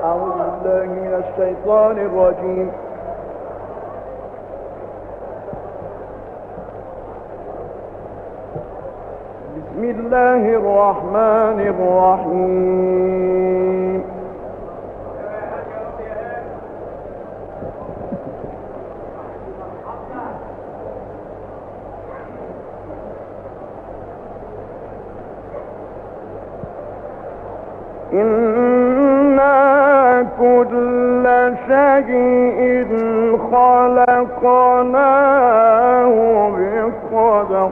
أعوذ بالله من الشيطان الرجيم. بسم الله الرحمن الرحيم. إنا كل شيء خلقناه بقدر.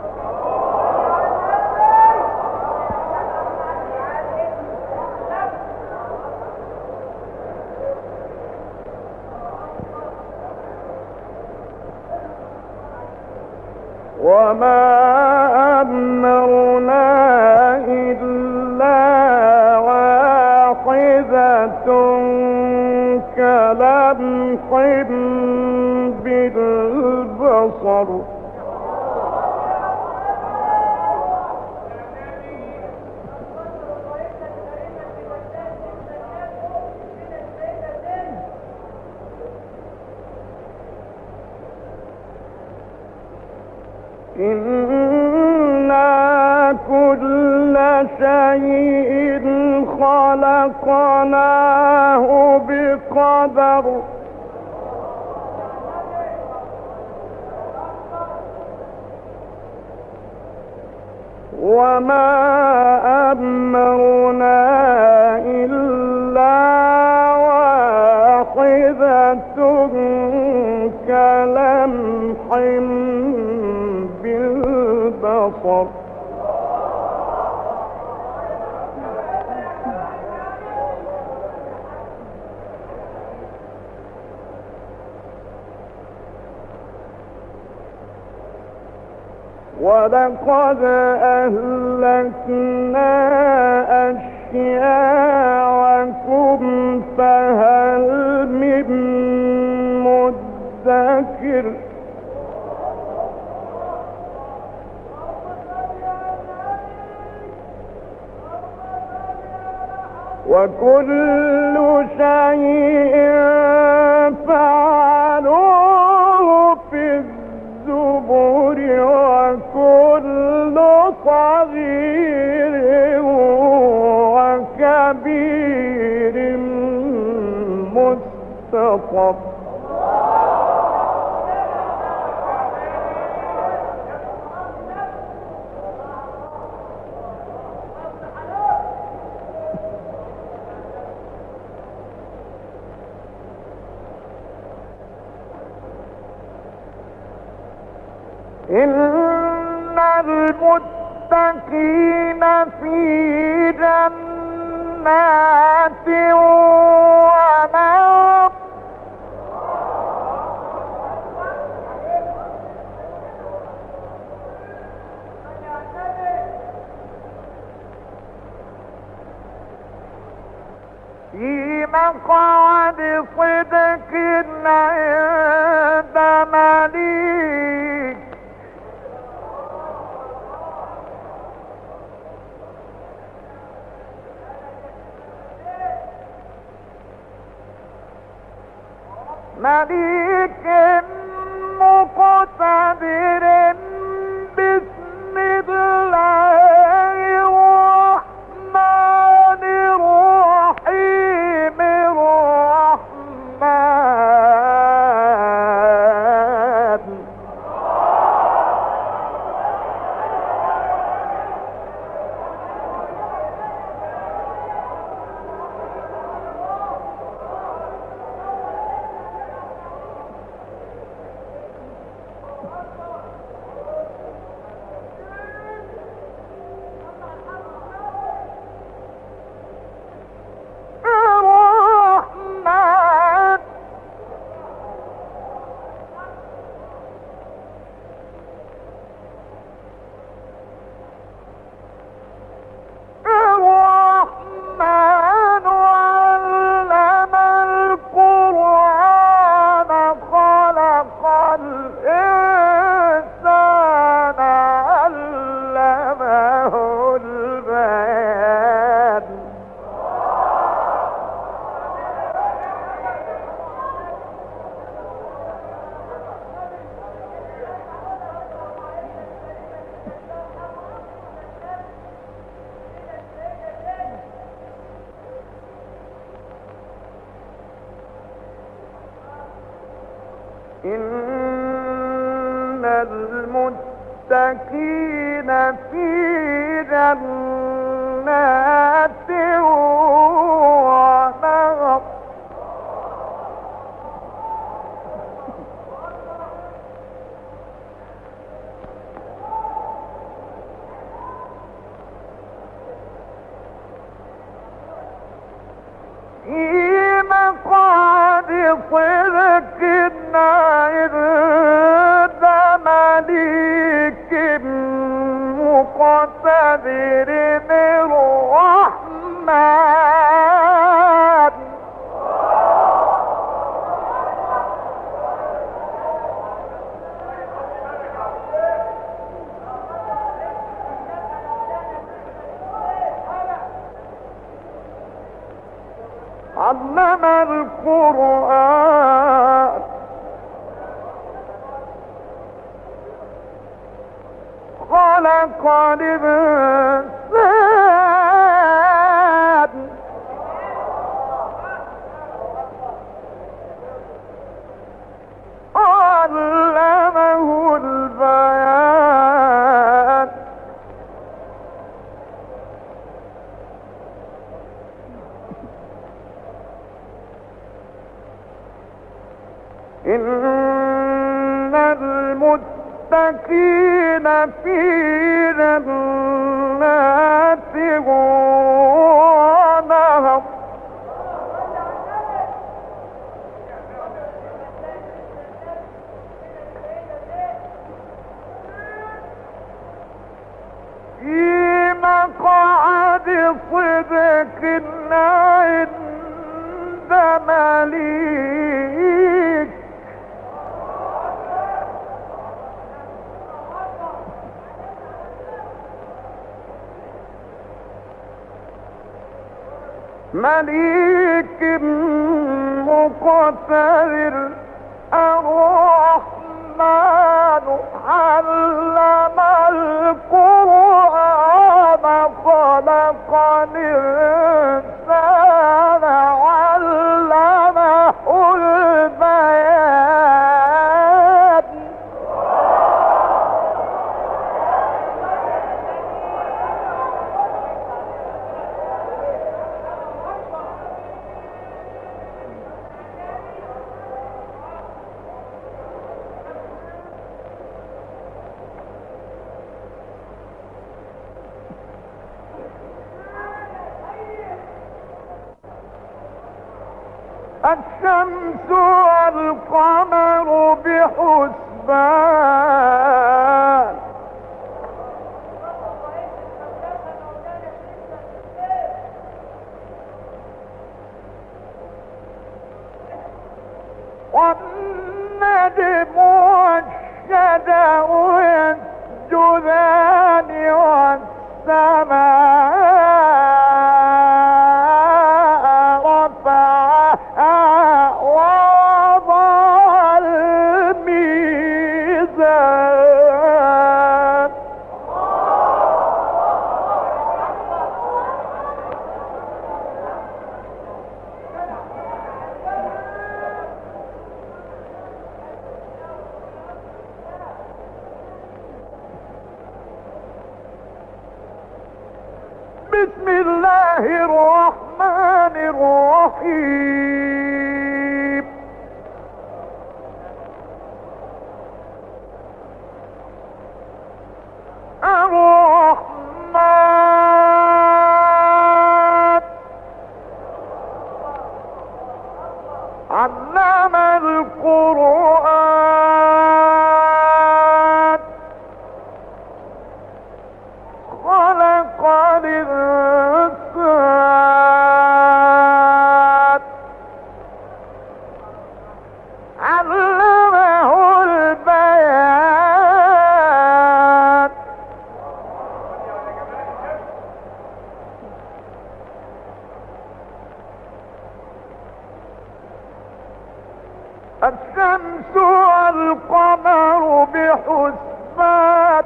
وما أمرنا إلا واحدة كلمح بالبصر. إنا كل شيء خلقناه بقدر. وما أمرنا إلا واحدة كلمح بالبصر. ولقد أهلكنا أشياعكم فهل من مدكر. وكل شيء فعلوه في الزبر. وكل صغير وكبير مستطر. إن المتقين في جنات ونهر. في مقعد صدق عند مليك مليك مقتدر. بسم الله الرحمن الرحيم. الرحمن المتقين في جنات ونهر في مقعد صدق عند مليك مقتدر الرحمن. علم القرآن خلق الإنسان علمه البيان. إن المتقين في جنات ونهر في مقعد صدق عند مليك مقتدر الرحمن. علم القرآن خلق الإنسان علمه البيان. الشمس والقمر بحسبان والنجم والشجر يسجدان والسماء رفعها ووضع الميزان. بسم الله الرحمن الرحيم. الرحمن علم القرآن خلق الإنسان علمه البيان. الشمس والقمر بحسبان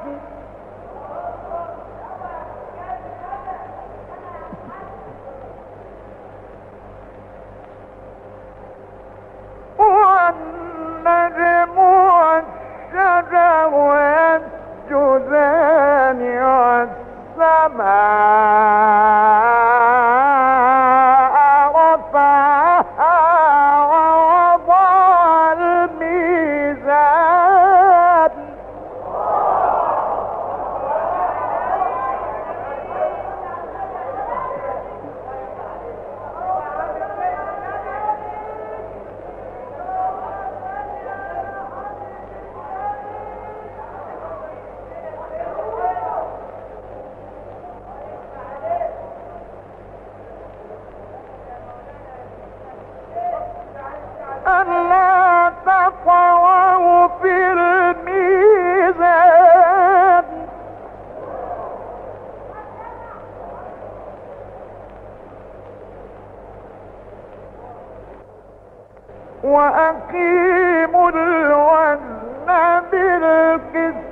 والنجم والشجر رفعها ووضع الميزان ألا تطغوا في الميزان وأقيموا الوزن بالقسط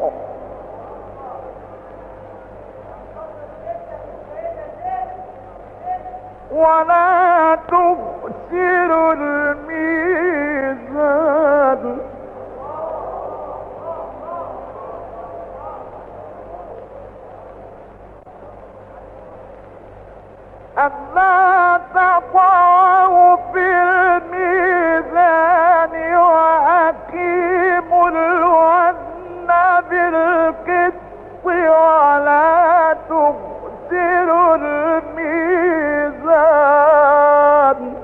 ولا تخسروا الميزان ألا تطغوا في الميزان وأقيموا الوزن بالقسط ولا تخسروا الميزان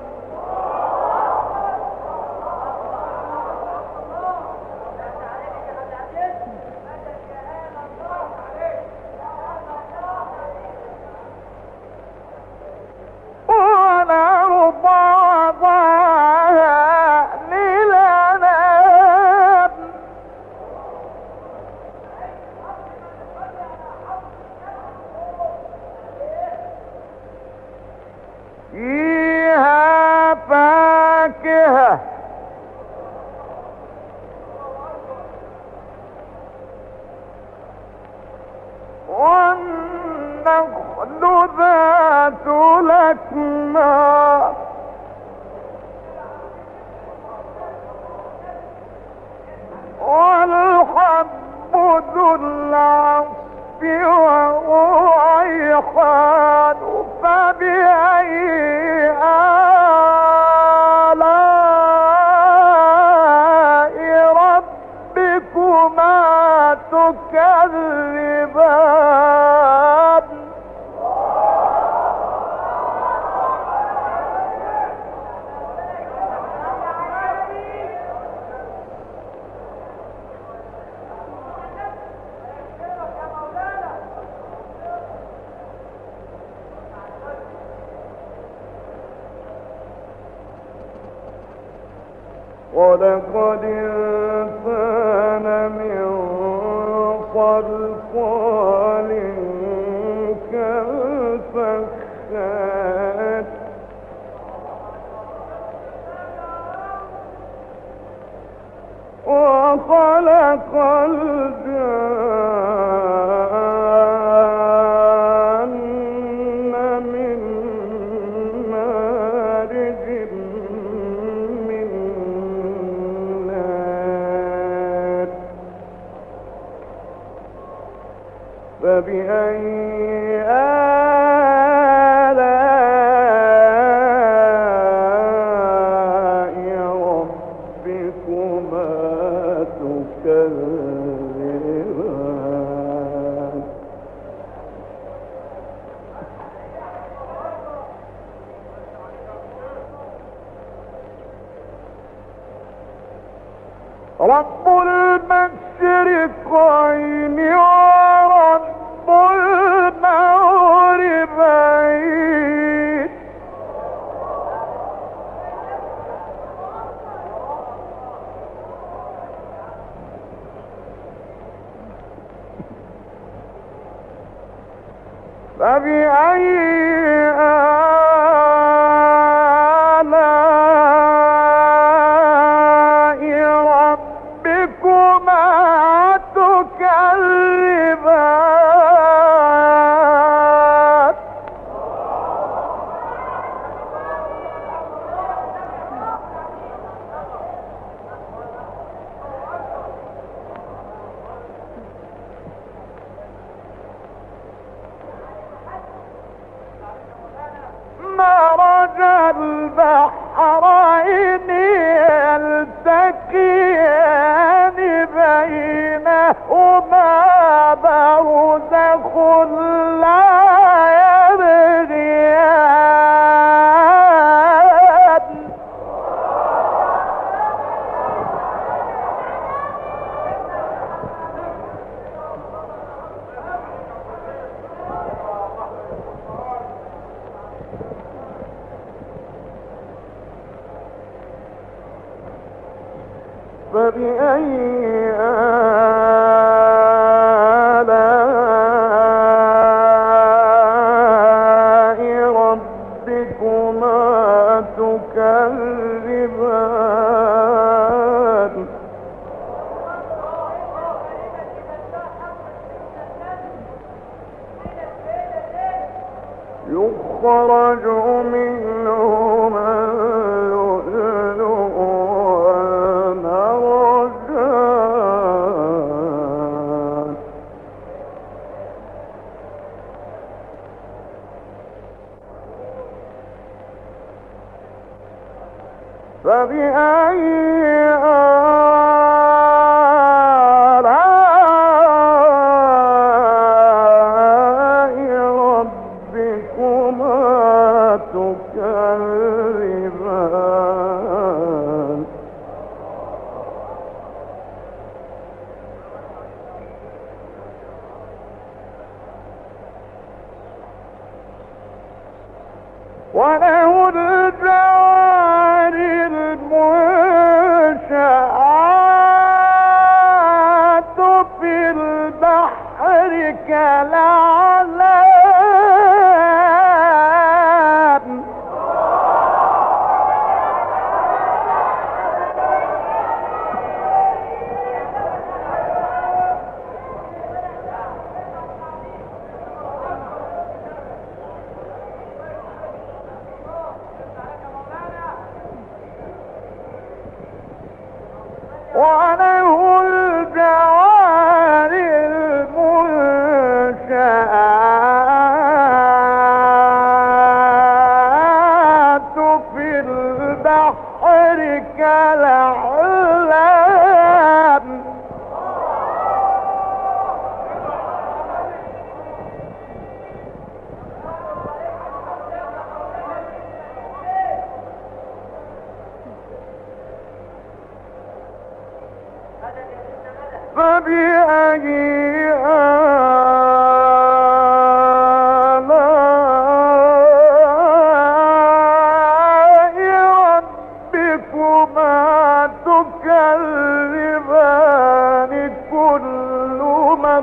والأرض وضعها للأنام فيها فاكهة والنخل ذات الأكمام والحب ذو العصف والريحان فبأي آلاء ربكما تكذبان ولقد انسان من صلصال كالفخار وخلق الجان من مارج من نار فبأي آلاء ربكما تكذبان رب المشرقين ورب المغربين فبأي آلاء ربكما تكذبان لا يبغيان فبأي آلاء ربكما تكذبان يخرج منهما اللؤلؤ والمرجان فبأي آلاء ربكما تكذبان وله الجوار المنشآت في البحر كالأعلام وله الجوار المنشآت في البحر كالأعلام فبأي آلاء ربكما تكذبان كل من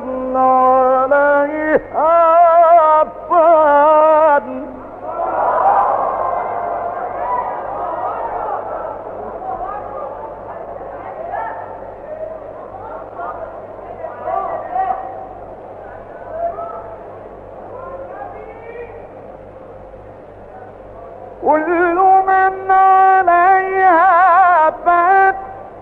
عليها فان كل من عليها فان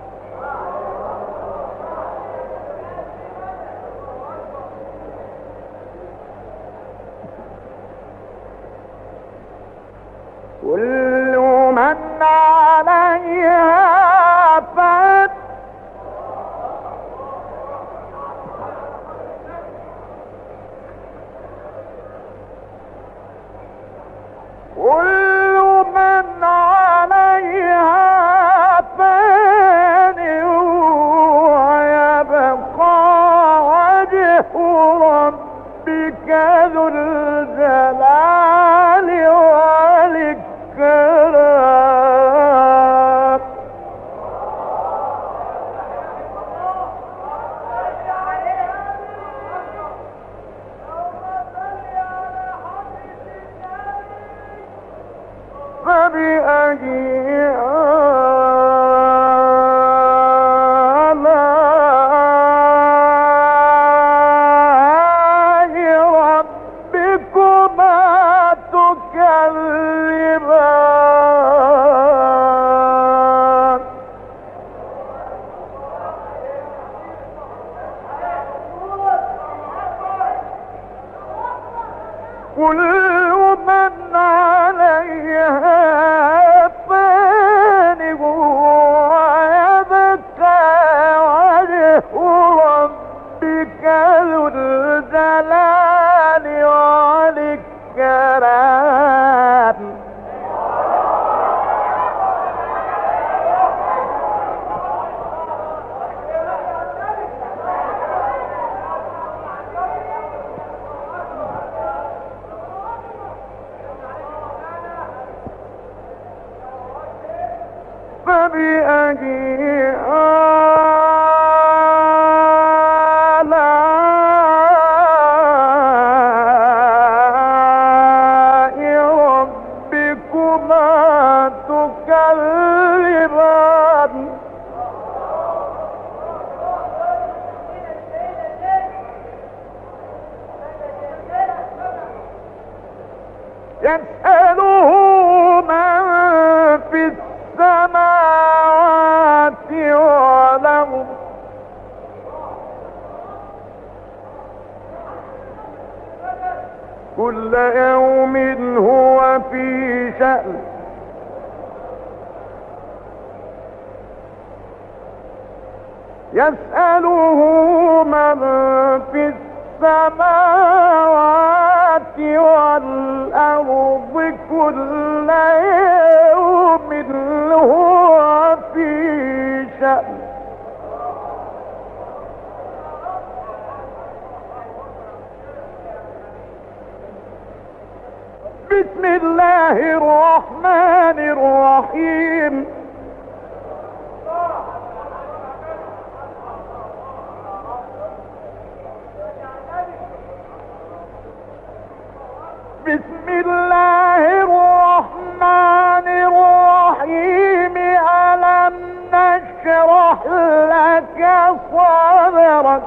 كل من عليها فان كل من عليها فان ويبقى وجه ربك ذو الجلال والإكرام فبأي آلاء ربكما تكذبان كل من عليها فان ويبقى وجه ربك ذو الجلال السلام. فبأي آلاء ربكما تكذبان. يسأله من في السماوات والأرض كل يوم هو في شأن. يسأله من في السماوات والأرض كل يوم هو في شأن. بسم الله الرحمن الرحيم. بسم الله الرحمن الرحيم. ألم نشرح لك صدرك.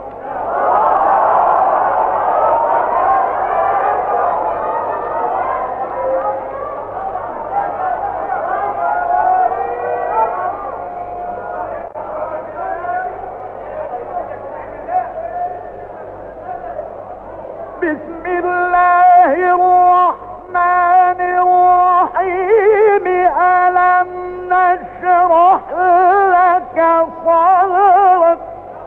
بسم الله الرحمن الرحيم. ألم نشرح لك صدرك.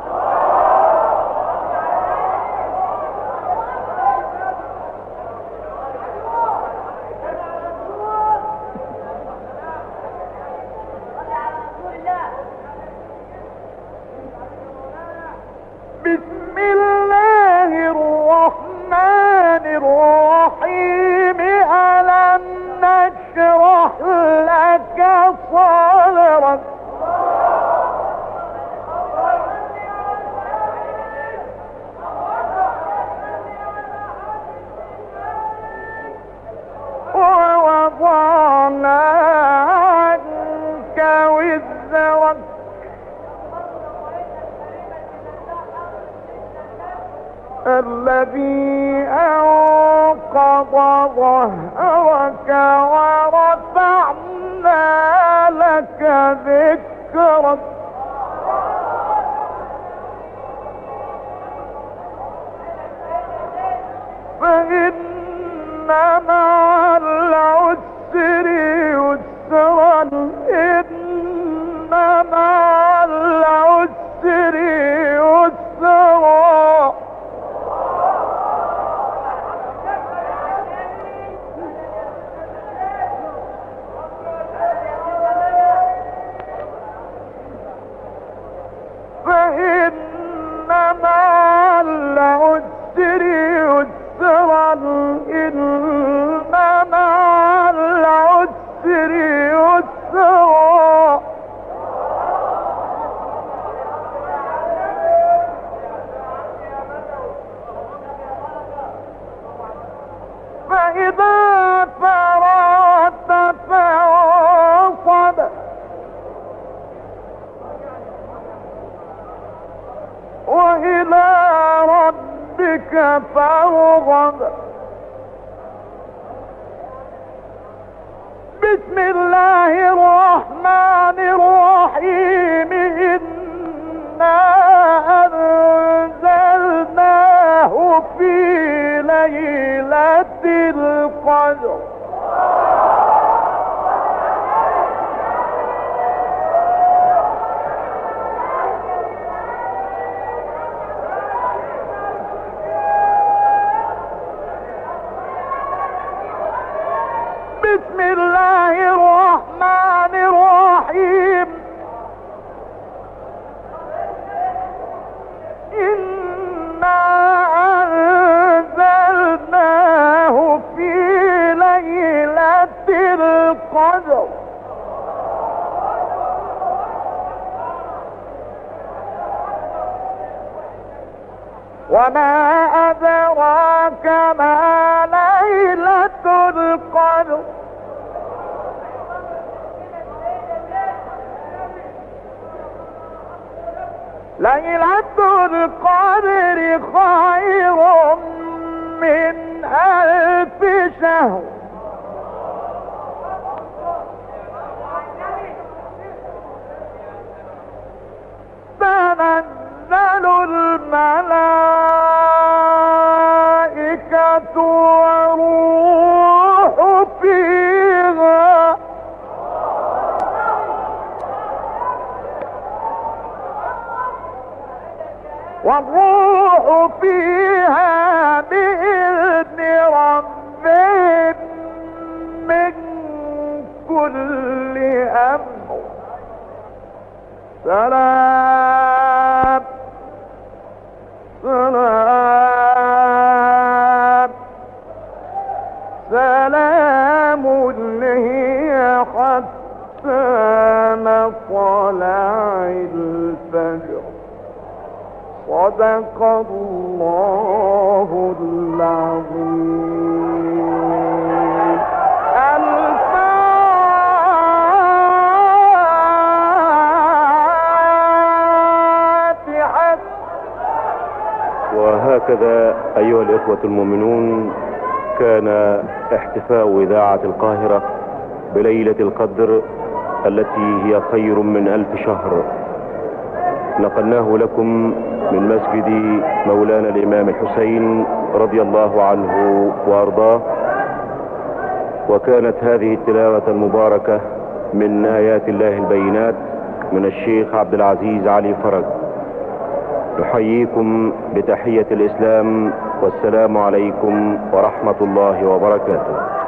بسم الله الرحمن الرحيم. ألم نشرح لك صدرك. ووضعنا عنك وزرك الذي أنقض ظهرك ورفعنا لك ذكرك. فإن مع العسر يسرا. إن مع العسر يسرا. فإن مع العسر يسرا. إن مع العسر يسرا. فإذا فرغت فانصب. وإلى ربك فارغب. بسم الله الرحمن الرحيم. إنا أنزلناه في ليلة القدر. القدر وما أدراك ما ليلة القدر ليلة القدر خير من 1000 شهر تنزل الملائكة والروح فيها والروح فيها بإذن ربهم من كل أمر سلام سلام سلام هي حتى مطلع الفجر صدق الله العظيم. الفاتحة. وهكذا أيها الإخوة المؤمنون كان احتفاء إذاعة القاهرة بليلة القدر التي هي خير من 1000 شهر نقلناه لكم من مسجد مولانا الإمام الحسين رضي الله عنه وأرضاه. وكانت هذه التلاوة المباركة من آيات الله البينات من الشيخ عبد العزيز علي فرج. نحييكم بتحية الإسلام والسلام عليكم ورحمة الله وبركاته.